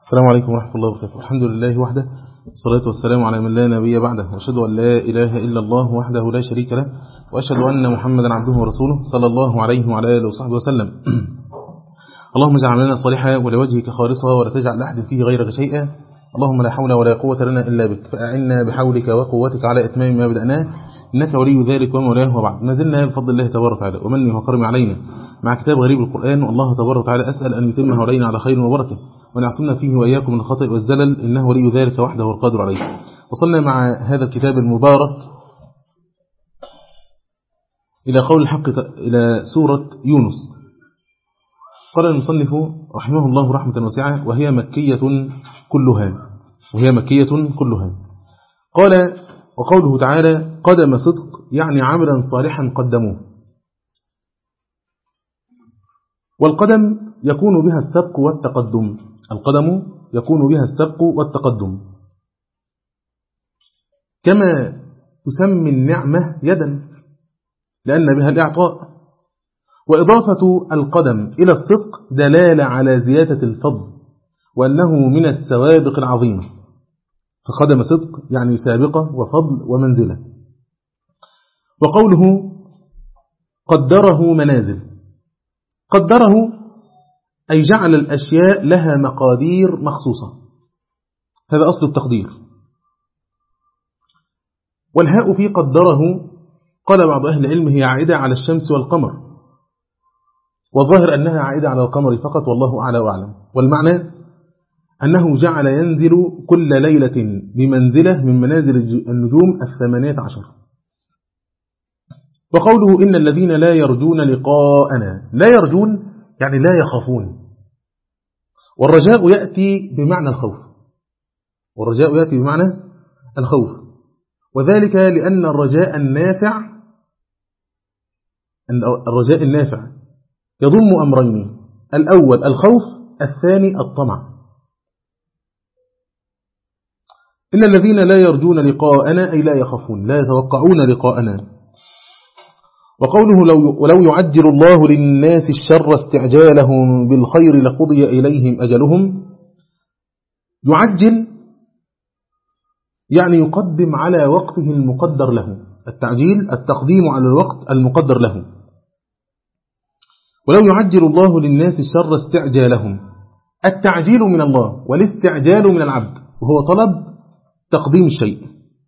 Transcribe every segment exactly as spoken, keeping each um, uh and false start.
السلام عليكم ورحمة الله وبركاته. الحمد لله وحده، والصلاة والسلام على من لا نبي بعده، وأشهد أن لا إله إلا الله وحده لا شريك له، وأشهد أن محمدا عبده ورسوله صلى الله عليه وعلى آله وصحبه وسلم. اللهم اجعل عملنا صالحا ولوجهك خالصا ولا تجعل لأحد فيه غيرك شيئا. اللهم لا حول ولا قوة لنا إلا بك، فأعنا بحولك وقوتك على إتمام ما بدأناه، إنك ولي ذلك ومولاه. وبعد، ما زلنا بفضل الله تبارك وتعالى ومنه وكرمه علينا مع كتاب غريب القرآن، والله تبارك وتعالى أسأل أن يتمه علينا على خير وبركة، وأن يعصمنا فيه وإياكم من الخطأ والزلل، إنه ولي ذلك وحده والقادر عليه. وصلنا مع هذا الكتاب المبارك إلى قول الحق، إلى سورة يونس. قال المصنف رحمه الله رحمة واسعة: وهي مكية كلها وهي مكية كلها. قال: وقوله تعالى قدم صدق، يعني عملا صالحا قدموه. والقدم يكون بها السبق والتقدم القدم يكون بها السبق والتقدم كما تسمي النعمة يدا، لأن بها الإعطاء. وإضافة القدم إلى الصدق دلالة على زيادة الفضل، وأنه من السوابق العظيمة. فقدم صدق يعني سابقة وفضل ومنزلة. وقوله قدره منازل، قدره أي جعل الأشياء لها مقادير مخصوصة، هذا أصل التقدير. والهاء في قدره قال بعض أهل العلم هي عائدة على الشمس والقمر، والظاهر أنها عائدة على القمر فقط، والله أعلى وأعلم. والمعنى أنه جعل ينزل كل ليلة بمنزلة من منازل النجوم الثمانية عشر. وقوله إن الذين لا يرجون لقاءنا، لا يرجون يعني لا يخافون. والرجاء يأتي بمعنى الخوف والرجاء يأتي بمعنى الخوف وذلك لأن الرجاء النافع الرجاء النافع يضم أمرين: الأول الخوف، الثاني الطمع. إن الذين لا يرجون لقاءنا أي لا يخافون، لا يتوقعون لقاءنا. وقوله لو ولو يعجل الله للناس الشر استعجالهم بالخير لقضي إليهم أجلهم. يعجل يعني يقدم على وقته المقدر له، التعجيل التقديم على الوقت المقدر له. ولو يعجل الله للناس الشر استعجالهم، التعجيل من الله والاستعجال من العبد، وهو طلب تقديم الشيء.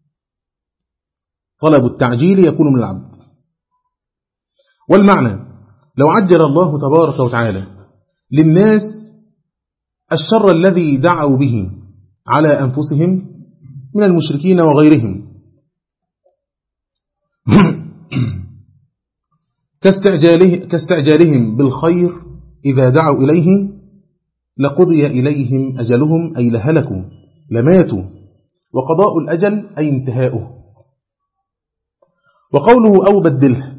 طلب التعجيل يكون من العبد. والمعنى لو عجل الله تبارك وتعالى للناس الشر الذي دعوا به على أنفسهم من المشركين وغيرهم كاستعجاله كاستعجالهم بالخير إذا دعوا إليه لقضي إليهم أجلهم أي لهلكوا لماتوا، وقضاء الأجل أي انتهاؤه. وقوله أو بدله،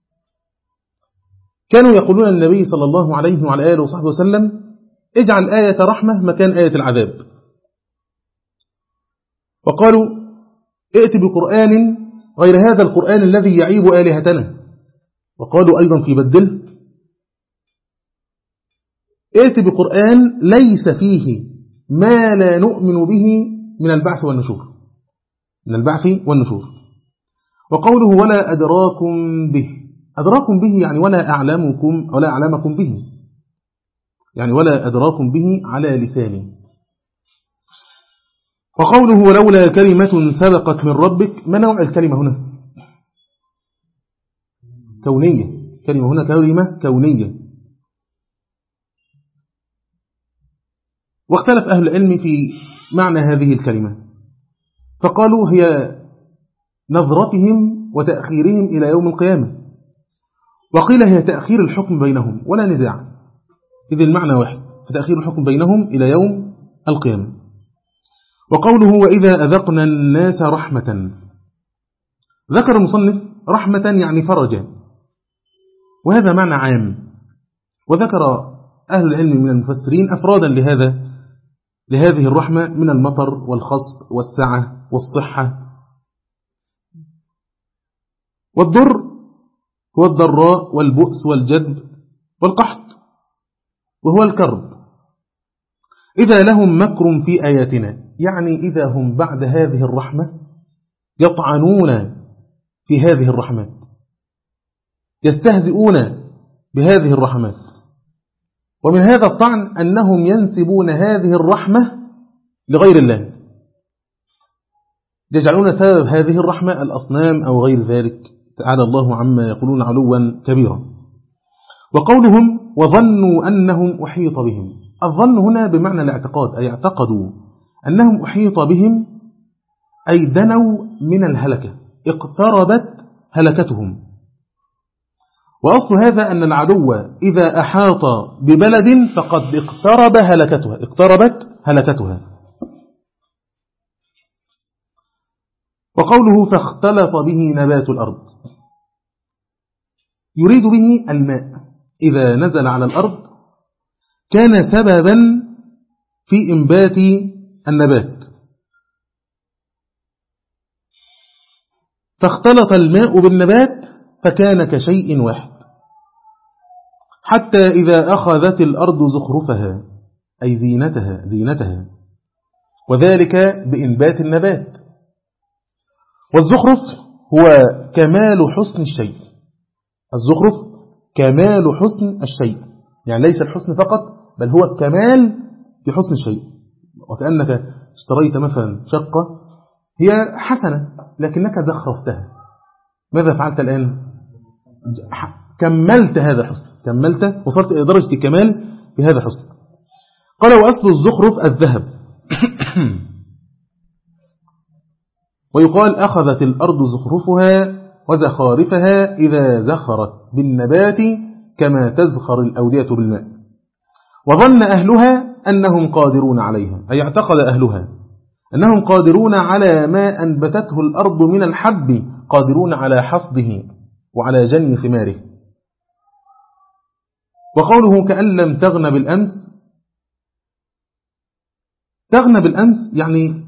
كانوا يقولون النبي صلى الله عليه وعلى آله وصحبه وسلم: اجعل آية رحمة مكان آية العذاب. وقالوا: ائت بقرآن غير هذا القرآن الذي يعيب آلهتنا. وقالوا أيضا في بدله: ائت بقرآن ليس فيه ما لا نؤمن به من البعث والنشور من البعث والنشور. وقوله ولا أدراكم به، أدراكم به يعني ولا أعلمكم ولا أعلمكم به، يعني ولا أدراكم به على لساني. وقوله ولولا كلمة سبقت من ربك، ما نوع الكلمة هنا؟ كونية. كلمة هنا كلمة كونية. واختلف أهل العلم في معنى هذه الكلمة، فقالوا هي نظرتهم وتأخيرهم إلى يوم القيامة، وقيل هي تأخير الحكم بينهم، ولا نزاع، إذ المعنى واحد، فتأخير الحكم بينهم إلى يوم القيامة. وقوله وإذا أذقنا الناس رحمة، ذكر المصنف رحمة يعني فرجا، وهذا معنى عام. وذكر أهل العلم من المفسرين أفرادا لهذا لهذه الرحمة من المطر والخصب والسعة والصحة. والضر هو الضراء والبؤس والجدب والقحط، وهو الكرب. إذا لهم مكر في آياتنا، يعني إذا هم بعد هذه الرحمة يطعنون في هذه الرحمات، يستهزئون بهذه الرحمات. ومن هذا الطعن أنهم ينسبون هذه الرحمة لغير الله، يجعلون سبب هذه الرحمة الأصنام أو غير ذلك، تعالى الله عما يقولون علوا كبيرا. وقولهم وظنوا أنهم أحيط بهم، الظن هنا بمعنى الاعتقاد، أي اعتقدوا أنهم أحيط بهم، أي دنوا من الهلكة، اقتربت هلكتهم. وأصل هذا أن العدو إذا أحاط ببلد فقد اقترب هلكتها، اقتربت هلكتها. وقوله فاختلط به نبات الأرض، يريد به الماء إذا نزل على الأرض كان سببا في إنبات النبات، فاختلط الماء بالنبات فكان كشيء واحد، حتى إذا أخذت الأرض زخرفها أي زينتها زينتها وذلك بإنبات النبات. والزخرف هو كمال حسن الشيء، الزخرف كمال حسن الشيء، يعني ليس الحسن فقط بل هو الكمال في حسن الشيء. وكأنك اشتريت مثلا شقة هي حسنة لكنك زخرفتها، ماذا فعلت الآن؟ كملت هذا الحسن، كملت، وصلت إلى درجة الكمال في هذا الحسن. قال وأصل الزخرف الذهب ويقال أخذت الأرض زخرفها وزخارفها إذا زخرت بالنبات كما تزخر الأودية بالماء. وظن أهلها أنهم قادرون عليها، أي اعتقد أهلها أنهم قادرون على ما أنبتته الأرض من الحب، قادرون على حصده وعلى جني ثماره. وقوله كأن لم تغن بالأمس، تغن بالأمس يعني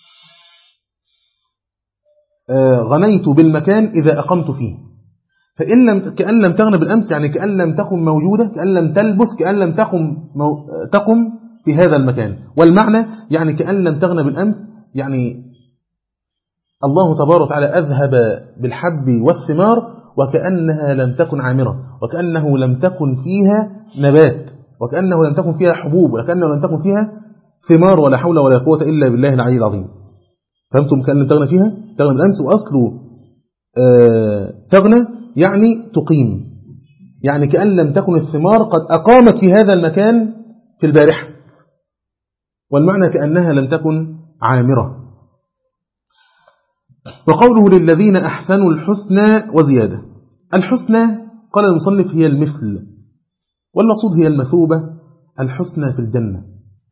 غنيت بالمكان إذا أقمت فيه، فإن لم كأن لم تغن بالأمس يعني كأن لم تكن موجودة، كأن لم تلبث، كأن لم تقم تقم في هذا المكان. والمعنى يعني كأن لم تغن بالأمس، يعني الله تبارك وتعالى أذهب بالحب والثمار وكأنها لم تكن عامرة، وكأنه لم تكن فيها نبات، وكأنه لم تكن فيها حبوب، وكأنه لم تكن فيها ثمار، ولا حول ولا قوة إلا بالله العلي العظيم. فهمتم كأن لم تغنى فيها؟ تغنى بالأمس. وأصله آه تغنى يعني تقيم، يعني كأن لم تكن الثمار قد أقامت في هذا المكان في البارحة، والمعنى كأنها لم تكن عامرة. وقوله للذين أحسنوا الحسنى وزيادة، الحسنى قال المصنف هي المثل، والمقصود هي المثوبة الحسنى في الجنة.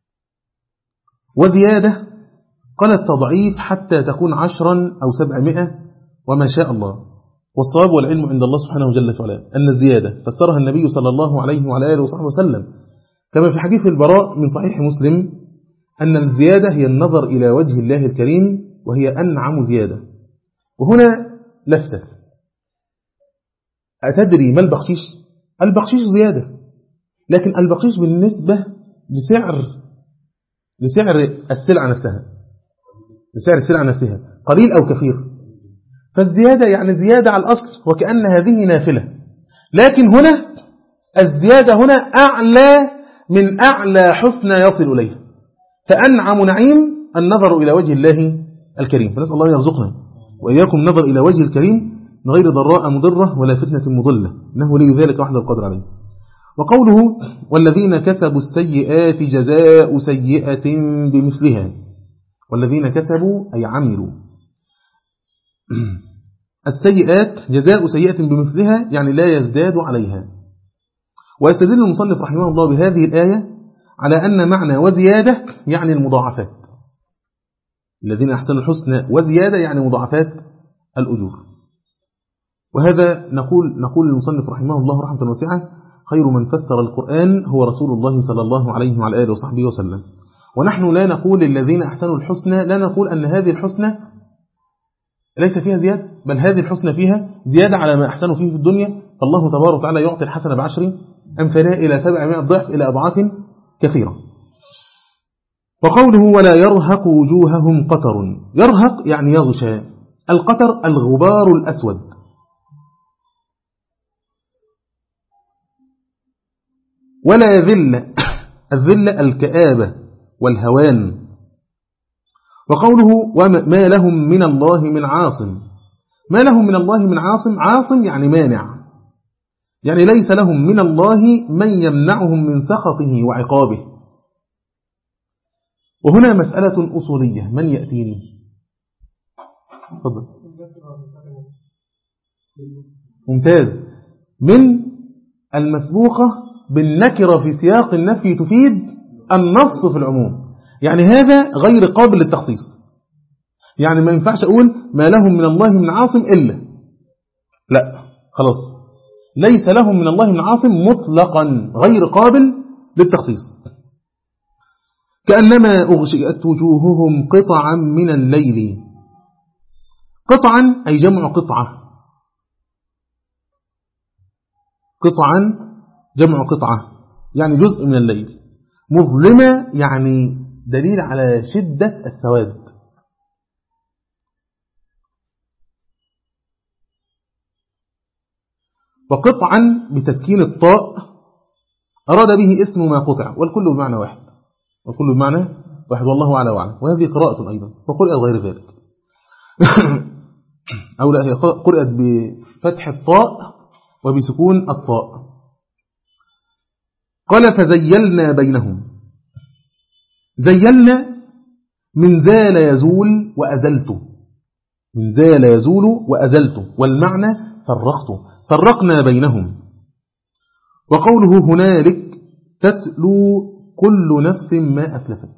وزيادة قال التضعيف حتى تكون عشرا أو سبعمائة وما شاء الله. والصواب والعلم عند الله سبحانه جل وعلا أن الزيادة فسرها النبي صلى الله عليه وعلى آله وصحبه وسلم كما في حديث البراء من صحيح مسلم أن الزيادة هي النظر إلى وجه الله الكريم، وهي أنعم زيادة. وهنا لفتة، أتدري ما البخشيش؟ البخشيش زيادة، لكن البخشيش بالنسبة لسعر لسعر السلعة نفسها، لسعر السلعة نفسها قليل أو كثير. فالزيادة يعني زيادة على الأصل، وكأن هذه نافلة، لكن هنا الزيادة هنا أعلى من أعلى حسنى يصل إليه. فأنعم نعيم النظر إلى وجه الله الكريم، فنسأل الله يرزقنا وإياكم نظر إلى وجه الكريم من غير ضراء مضرة ولا فتنة مضلة، إنه لي ذلك وحده القدر عليه. وقوله والذين كسبوا السيئات جزاء سيئة بمثلها، والذين كسبوا أي عملوا السيئات جزاء سيئة بمثلها، يعني لا يزداد عليها. ويستدل المصنف رحمه الله بهذه الآية على أن معنى وزيادة يعني المضاعفات، الذين أحسنوا الحسنى وزيادة يعني مضاعفات الأجور. وهذا نقول نقول للمصنف رحمه الله رحمة واسعة خير من فسر القرآن هو رسول الله صلى الله عليه وعلى آله وصحبه وسلم. ونحن لا نقول للذين أحسنوا الحسنى، لا نقول أن هذه الحسنى ليس فيها زيادة، بل هذه الحسنى فيها زيادة على ما أحسنوا فيه في الدنيا. فالله تبارك وتعالى يعطي الحسنة بعشر أمثالها إلى سبعمائة ضعف إلى أضعاف كثيرة. وقوله ولا يرهق وجوههم قتر، يرهق يعني يغشى، القتر الغبار الأسود. ولا يذل، الذل الكآبة والهوان. وقوله وما لهم من الله من عاصم، ما لهم من الله من عاصم، عاصم يعني مانع، يعني ليس لهم من الله من يمنعهم من سخطه وعقابه. وهنا مسألة أصولية، من يأتيني؟ تفضل. ممتاز. من المسبوقة بالنكرة في سياق النفي تفيد النص في العموم، يعني هذا غير قابل للتخصيص، يعني ما ينفعش أقول ما لهم من الله من عاصم إلا، لا خلاص، ليس لهم من الله من عاصم مطلقا غير قابل للتخصيص. كأنما أغشئت وجوههم قطعا من الليل، قطعا أي جمع قطعة، قطعا جمع قطعة يعني جزء من الليل. مظلمة يعني دليل على شدة السواد. وقطعا بتسكين الطاء أراد به اسم ما قطع، والكل بمعنى واحد، والكل بمعنى واحد والله أعلى وأعلم. وهذه قراءة أيضا، وقرأت غير ذلك أو لا، هي قرأت بفتح الطاء وبسكون الطاء. قال فزيلنا بينهم، زيلنا من زال يزول وأزلت، من زال يزول وأزلت، والمعنى فرقت، فرقنا بينهم. وقوله هنالك تتلو كل نفس ما أسلفت،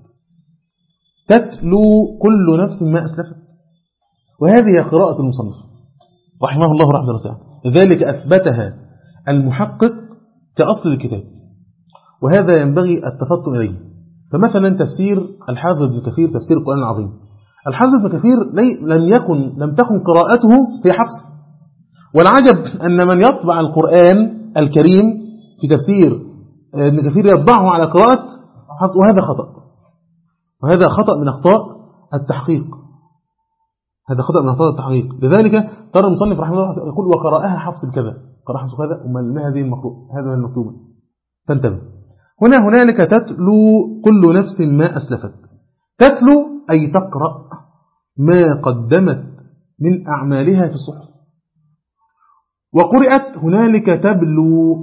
تتلو كل نفس ما أسلفت، وهذه قراءة المصنف رحمه الله رحمه واسعة، لذلك أثبتها المحقق كأصل الكتاب، وهذا ينبغي التفطن إليه. فمثلا تفسير الحافظ ابن كثير، تفسير القرآن العظيم، الحافظ ابن كثير لم يكن لم تكن قراءته في حفص، والعجب أن من يطبع القرآن الكريم في تفسير ابن كثير يطبعه على قراءة حفص، وهذا خطأ، وهذا خطأ من أخطاء التحقيق، هذا خطأ من أخطاء التحقيق. لذلك ترى المصنف رحمه الله يقول وقرأها حفص بكذا، قرأ حفص كذا، وما هذه المخلوق، هذا المكتوب، فانتبه. هنا هنالك تتلو كل نفس ما أسلفت، تتلو أي تقرأ ما قدمت من أعمالها في الصحف. وقرأت هنالك تبلو،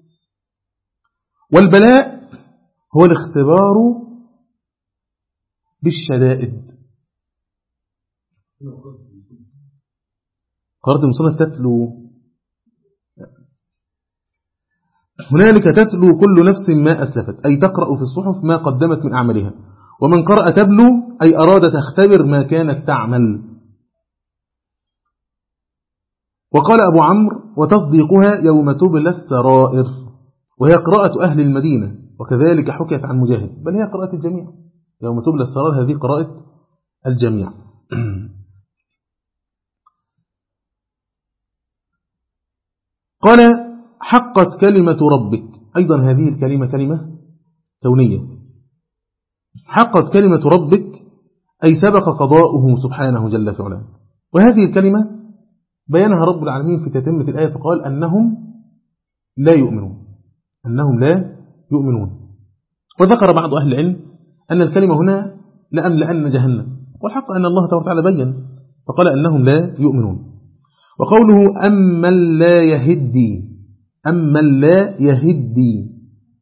والبلاء هو الاختبار بالشدائد. قرأت المصنف تتلو، هنالك تتلو كل نفس ما أسلفت أي تقرأ في الصحف ما قدمت من أعمالها. ومن قرأ تبلو أي أراد تختبر ما كانت تعمل. وقال أبو عمرو وتصديقها يوم تبلى السرائر، وهي قراءة أهل المدينة، وكذلك حكيت عن مجاهد، بل هي قراءة الجميع، يوم تبلى السرائر هذه قراءة الجميع. قال حقت كلمة ربك، أيضا هذه الكلمة كلمة كونية، حقت كلمة ربك أي سبق قضاؤه سبحانه جل في علاه. وهذه الكلمة بيانها رب العالمين في تتمة الآية فقال أنهم لا يؤمنون، أنهم لا يؤمنون. وذكر بعض أهل العلم أن الكلمة هنا لأملأن جهنم، والحق أن الله تبارك وتعالى بين فقال أنهم لا يؤمنون. وقوله أمن لا يهدي، أمن لا يهدي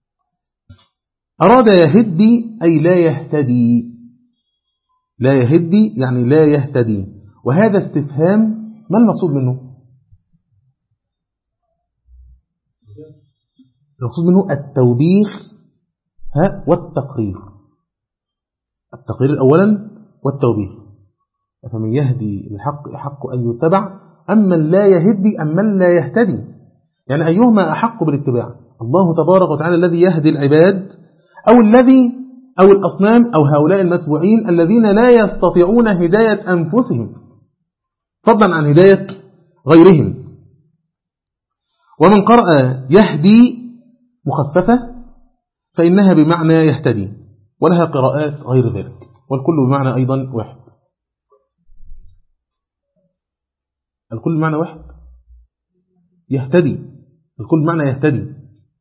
أراد يهدي أي لا يهتدي، لا يهدي يعني لا يهتدي، وهذا استفهام ما المقصود منه؟ المقصود منه التوبيخ ها والتقرير، التقرير أولا والتوبيخ. فمن يهدي الحق أحق أن يتبع أمن لا يهدي أمن لا يهتدي، يعني أيهما أحق بالاتباع، الله تبارك وتعالى الذي يهدي العباد أو الذي أو الأصنام أو هؤلاء المتبوعين الذين لا يستطيعون هداية أنفسهم فضلا عن هداية غيرهم. ومن قرأ يهدي مخففة فإنها بمعنى يهتدي، ولها قراءات غير ذلك، والكل بمعنى أيضا واحد. الكل بمعنى واحد يهتدي، الكل بمعنى يهتدي.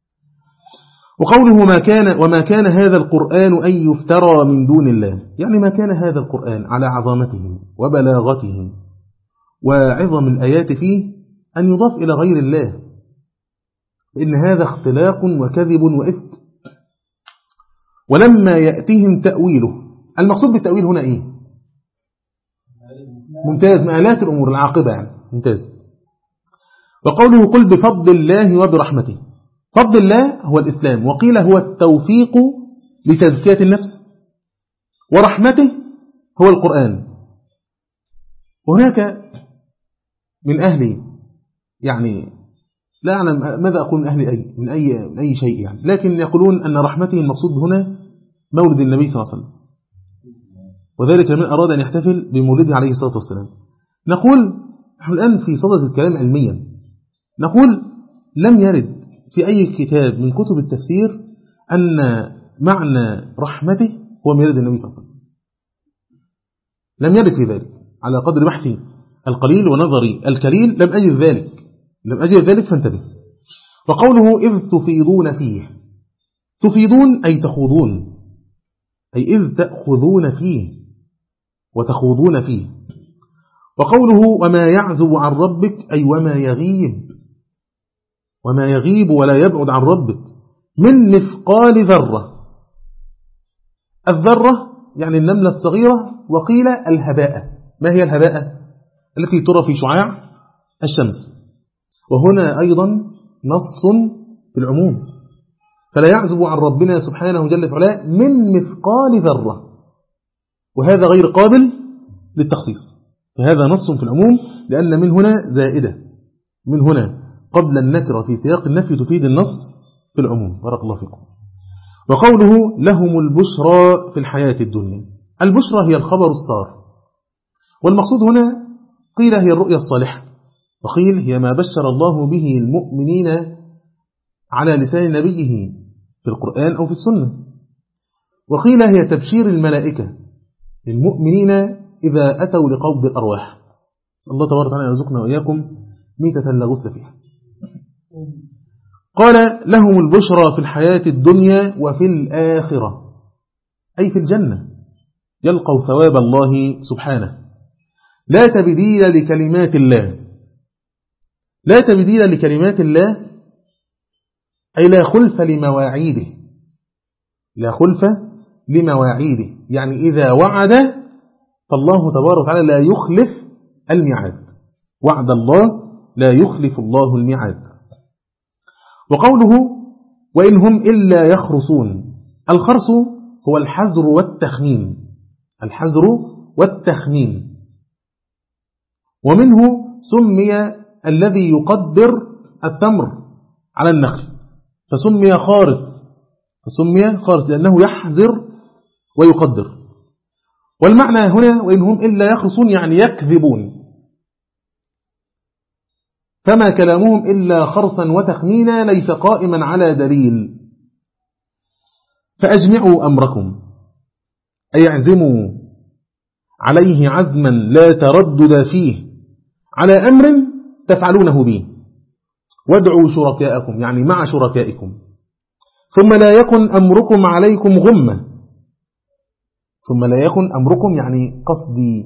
وقوله ما كان وما كان هذا القرآن أن يفترى من دون الله، يعني ما كان هذا القرآن على عظمته وبلاغته وعظم الآيات فيه أن يضاف إلى غير الله، إن هذا اختلاق وكذب وإفك. ولما يأتيهم تأويله، المقصود بالتأويل هنا إيه؟ ممتاز، مآلات الأمور العاقبة يعني، ممتاز. وقوله قل بفضل الله وبرحمته، فضل الله هو الإسلام، وقيل هو التوفيق لتزكية النفس، ورحمته هو القرآن. وهناك من أهل، يعني لا أعلم ماذا أقول من أهل أي من أي من أي شيء يعني، لكن يقولون أن رحمته المقصود هنا مولد النبي صلى الله عليه وسلم، وذلك من أراد أن يحتفل بمولده عليه الصلاة والسلام. نقول نحن الآن في صدد الكلام علميا، نقول لم يرد في أي كتاب من كتب التفسير أن معنى رحمته هو ميلاد النبي صلى الله عليه وسلم، لم يرد في ذلك على قدر بحثي القليل ونظري الكليل، لم أجد ذلك لم أجد ذلك فانتبه. وقوله إذ تفيضون فيه، تفيضون أي تخوضون، أي إذ تأخذون فيه وتخوضون فيه. وقوله وما يعزب عن ربك، أي وما يغيب، وما يغيب ولا يبعد عن ربك من مثقال ذرة. الذرة يعني النملة الصغيرة، وقيل الهباء. ما هي الهباء؟ التي ترى في شعاع الشمس. وهنا أيضا نص في العموم، فلا يعزب عن ربنا سبحانه جل وعلا من مثقال ذرة، وهذا غير قابل للتخصيص، فهذا نص في العموم، لأن من هنا زائدة، من هنا قبل النكرة في سياق النفي تفيد النص في العموم. بارك الله فيكم. وقوله لهم البشرى في الحياة الدنيا، البشرى هي الخبر السار، والمقصود هنا قيل هي الرؤيا الصالحة، وقيل هي ما بشر الله به المؤمنين على لسان نبيه في القرآن أو في السنة، وقيل هي تبشير الملائكة للمؤمنين إذا أتوا لقبض الأرواح. نسأل الله تبارك وتعالى يرزقنا وإياكم ميتة لا غسل فيها. قال لهم البشرى في الحياة الدنيا وفي الآخرة، أي في الجنة، يلقوا ثواب الله سبحانه. لا تبديل لكلمات الله، لا تبديل لكلمات الله أي لا خلف لمواعيده، لا خلف لمواعيده، يعني إذا وعد فالله تبارك وتعالى لا يخلف الميعاد، وعد الله لا يخلف الله الميعاد. وقوله وإن هم إلا يخرصون، الخرص هو الحذر والتخمين، الحذر والتخمين. ومنه سمي الذي يقدر التمر على النخل فسمي خارص، فسمي خارص لأنه يحذر ويقدر. والمعنى هنا وإن هم إلا يخرصون يعني يكذبون، فما كلامهم إلا خرصا وتخمينا ليس قائما على دليل. فأجمعوا أمركم، أي اعزموا عليه عزما لا تردد فيه على أمر تفعلونه به، وادعوا شركاءكم يعني مع شركائكم، ثم لا يكن أمركم عليكم غمة، ثم لا يكن أمركم يعني قصدي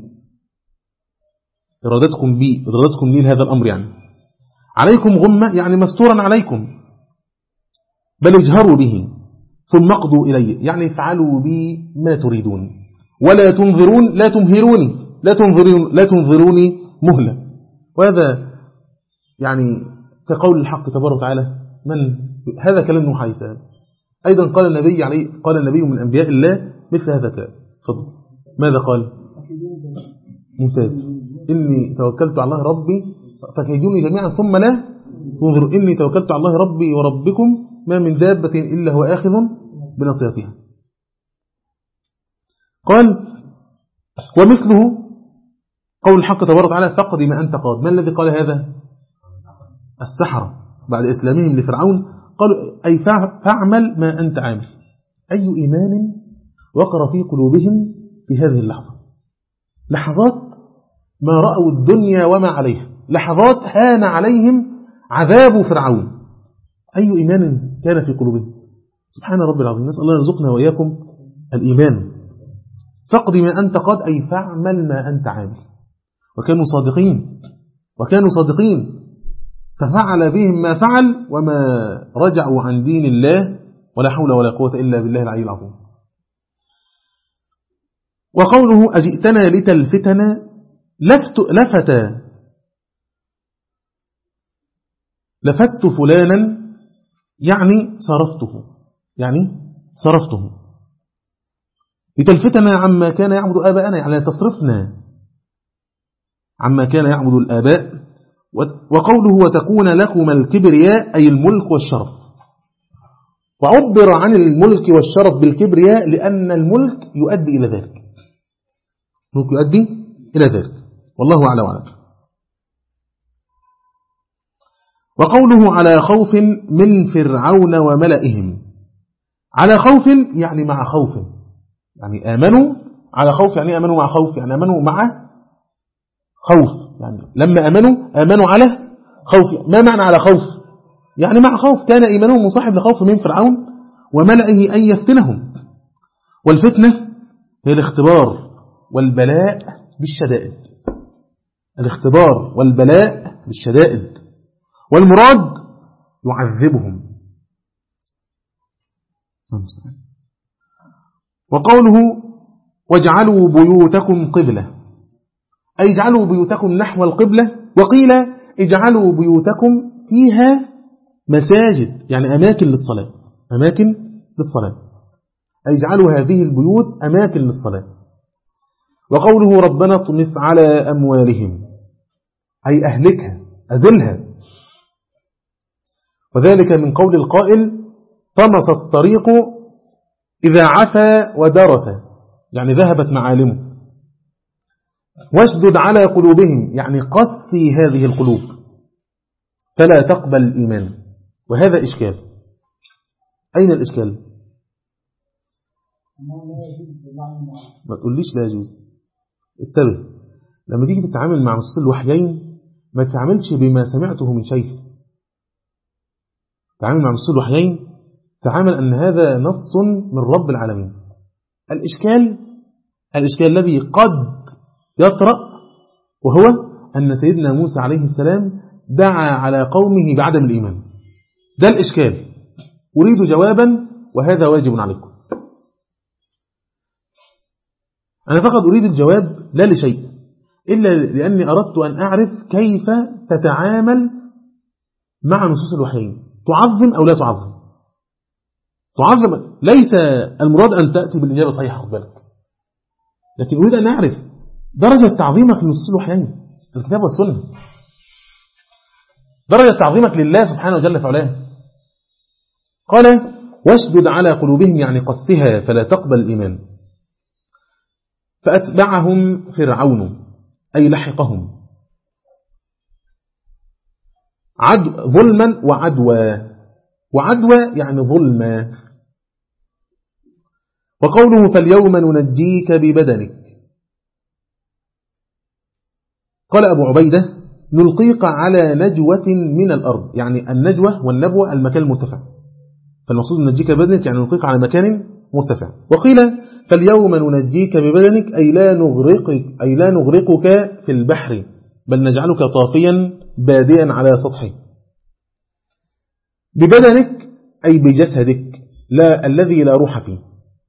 إرادتكم بي إرادتكم لي هذا الأمر، يعني عليكم غمة يعني مستورا عليكم، بل اجهروا به ثم اقضوا إلي يعني افعلوا بي ما تريدون، ولا تنظرون لا تمهروني لا تنظرون لا تنظروني مهلة. وهذا يعني كقول الحق تبارك وتعالى، من هذا كلام نوح عليه السلام، أيضا قال النبي عليه قال النبي من أنبياء الله مثل هذا الكلام. تفضل. ماذا قال؟ ممتاز. إني توكلت على الله ربي فكيدوني جميعا ثم لا تنظروا، إني توكلت على الله ربي وربكم ما من دابة إلا هو آخذ بناصيتها. قال ومثله قول الحق تبارك وتعالى فقد ما أنت قاد. ما الذي قال هذا؟ السحرة بعد إسلامهم لفرعون قالوا أي فاعمل ما أنت عامل. أي إيمان وقر في قلوبهم في هذه اللحظة. لحظات ما رأوا الدنيا وما عليها، لحظات هان عليهم عذاب فرعون. أي إيمان كان في قلوبهم؟ سبحان رب العظيم. نسأل الله يرزقنا وإياكم الإيمان. فاقض ما أنت قاد، أي فاعمل ما أنت عامل. وكانوا صادقين وكانوا صادقين ففعل بهم ما فعل وما رجعوا عن دين الله، ولا حول ولا قوة إلا بالله العلي العظيم. وقوله أجئتنا لتلفتنا، لفت لفت لفت فلانا يعني صرفته، يعني صرفته. لتلفتنا عما كان يعبد آباءنا، يعني تصرفنا عما كان يعبد الآباء. وقوله وتكون لكما الكبرياء أي الملك والشرف. وعبر عن الملك والشرف بالكبرياء لأن الملك يؤدي إلى ذلك، الملك يؤدي إلى ذلك، والله أعلى وأعلم. وقوله على خوف من فرعون وملئهم، على خوف يعني مع خوف، يعني آمنوا على خوف، يعني آمنوا مع خوف، يعني آمنوا مع خوف، يعني لما آمنوا آمنوا على خوف. ما معنى على خوف؟ يعني مع خوف، كان إيمانهم مصاحب لخوف من فرعون وملئه أن يفتنهم. والفتنة هي الاختبار والبلاء بالشدائد، الاختبار والبلاء بالشدائد، والمراد يعذبهم. وقوله واجعلوا بيوتكم قبلة، أي اجعلوا بيوتكم نحو القبلة. وقيل اجعلوا بيوتكم فيها مساجد، يعني أماكن للصلاة، أماكن للصلاة، أي اجعلوا هذه البيوت أماكن للصلاة. وقوله ربنا اطمس على أموالهم، أي أهلكها، أزلها. وذلك من قول القائل طمس الطريق إذا عفى ودرس، يعني ذهبت معالمه. واشدد على قلوبهم، يعني قسي هذه القلوب فلا تقبل الإيمان. وهذا إشكال. أين الإشكال؟ ما تقوليش لا يجوز. اتبه، لما تيجي تتعامل مع نصوص الوحيين ما تتعاملش بما سمعته من شيخ. تعامل مع نصوص الوحيين تعامل أن هذا نص من رب العالمين. الإشكال الإشكال الذي قد يطرأ وهو أن سيدنا موسى عليه السلام دعا على قومه بعدم الإيمان. ده الإشكال، أريد جوابا وهذا واجب عليكم. أنا فقط أريد الجواب لا لشيء إلا لأني أردت أن أعرف كيف تتعامل مع نصوص الوحيين، تعظم أو لا تعظم. تعظم ليس المراد أن تأتي بالإجابة صحيحة، خد بالك، لكن أريد أن أعرف درجة تعظيمك لنصوص الوحيين، الكتاب والسنة، درجة تعظيمك لله سبحانه وجل في علاه. قال واشدد على قلوبهم، يعني قسها فلا تقبل الإيمان. فأتبعهم فرعون، أي لحقهم، عد ظلما وعدوى، وعدوى يعني ظلما. وقوله فاليوم ننجيك ببدنك، قال أبو عبيدة نلقيك على نجوة من الأرض، يعني النجوة والنبوة المكان المرتفع، فالمقصود ننجيك ببدنك يعني نلقيك على مكان مرتفع. وقيل فاليوم ننجيك ببدنك أي لا نغرقك أي لا نغرقك في البحر، بل نجعلك طافيا بادئا على سطحه. ببدنك أي بجسدك، لا الذي لا روح فيه،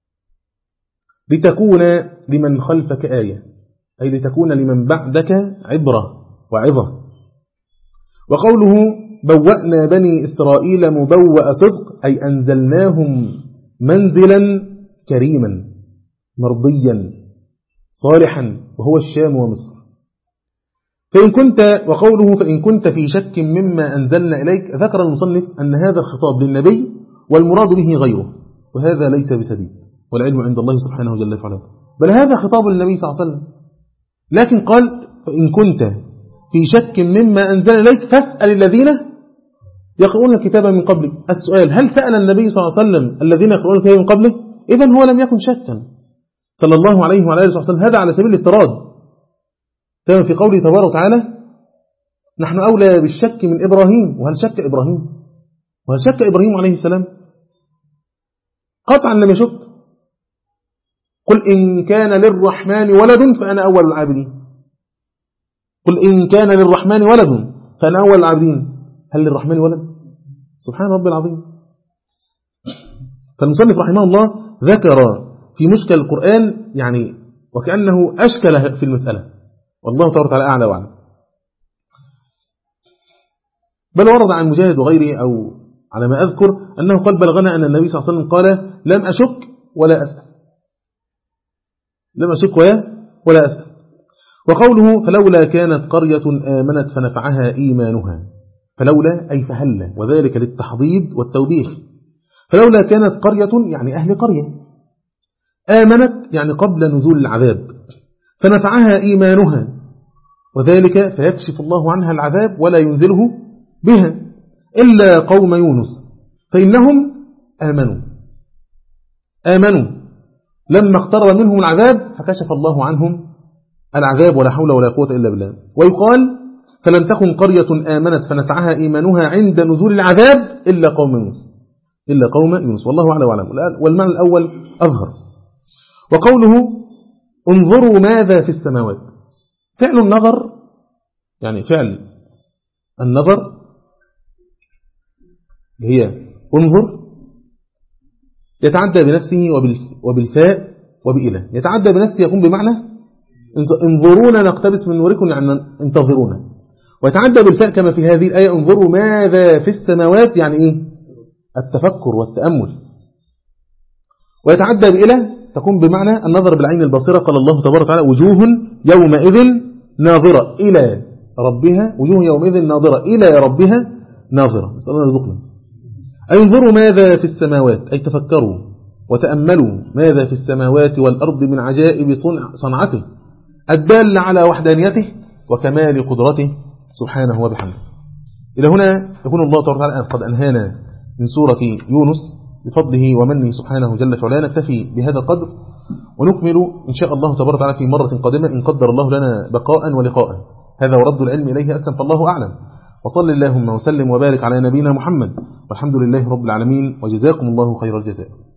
لتكون لمن خلفك آية، أي لتكون لمن بعدك عبرة وعظة. وقوله بوأنا بني إسرائيل مبوأ صدق، أي أنزلناهم منزلا كريما مرضيا صالحا، وهو الشام ومصر. فإن كنت وقوله فإن كنت في شك مما أنزلنا إليك، ذكر المصنف أن هذا الخطاب للنبي والمراد به غيره، وهذا ليس بسديد، والعلم عند الله سبحانه وجل وعلا، بل هذا خطاب للنبي صلى الله عليه وسلم. لكن قال فإن كنت في شك مما أنزل إليك فاسأل الذين يقرؤون الكتاب من قبلك. السؤال هل سأل النبي صلى الله عليه وسلم الذين يقرؤون الكتاب من قبله؟ إذن هو لم يكن شكا، صلى الله عليه وعلى آله وسلم، هذا على سبيل الافتراض، كما في قوله تبارك وتعالى نحن أولى بالشك من إبراهيم. وهل شك إبراهيم؟ وهل شك إبراهيم عليه السلام؟ قطعا لم يشك. قل إن كان للرحمن ولد فأنا أول العابدين. قل إن كان للرحمن ولد فأنا أول العابدين. هل للرحمن ولد؟ سبحان ربي العظيم. فالمصنف رحمه الله ذكر في مشكل القرآن يعني وكأنه أشكل في المسألة، والله تبارك وتعالى أعلى وأعلم. بل ورد عن مجاهد وغيره أو على ما أذكر أنه قد بلغنا أن النبي صلى الله عليه وسلم قال لم أشك ولا أسأل، لم أشك ولا أسأل. وقوله فلولا كانت قرية آمنت فنفعها إيمانها، فلولا أي فهلا، وذلك للتحضيض والتوبيخ. فلولا كانت قرية يعني أهل قرية، آمنت يعني قبل نزول العذاب، فنفعها إيمانها، وذلك فيكشف الله عنها العذاب ولا ينزله بها إلا قوم يونس فإنهم آمنوا آمنوا لما اقترب منهم العذاب فكشف الله عنهم العذاب ولا حول ولا قوة إلا بالله. ويقال فلم تكن قرية آمنت فنفعها إيمانها عند نزول العذاب إلا قوم يونس إلا قوم يونس والله أعلم وأعلم. والمعنى الأول أظهر. وقوله انظروا ماذا في السماوات، فعل النظر يعني فعل النظر هي انظر يتعدى بنفسه وبالفاء وبإله. يتعدى بنفسه يكون بمعنى انظرونا نقتبس من نوركم يعني انتظرونا، ويتعدى بالفاء كما في هذه الآية انظروا ماذا في السماوات يعني إيه التفكر والتأمل. ويتعدى بإله تكون بمعنى النظر بالعين البصيرة. قال الله تبارك وتعالى وجوه يومئذ ناظرة إلى ربها، وجوه يومئذ ناظرة إلى ربها ناظرة. نسأل الله يرزقنا. أي انظروا ماذا في السماوات أي تفكروا وتأملوا ماذا في السماوات والأرض من عجائب صنعته الدالة على وحدانيته وكمال قدرته سبحانه وبحمده. إلى هنا يكون الله تبارك وتعالى قد أنهانا من سورة يونس بفضله ومنه سبحانه جل في علاه. نكتفي بهذا القدر ونكمل إن شاء الله تبارك وتعالى في مرة قادمة إن قدر الله لنا بقاء ولقاء. هذا ورد العلم إليه أسلم فالله أعلم. وصل اللهم وسلم وبارك على نبينا محمد والحمد لله رب العالمين وجزاكم الله خير الجزاء.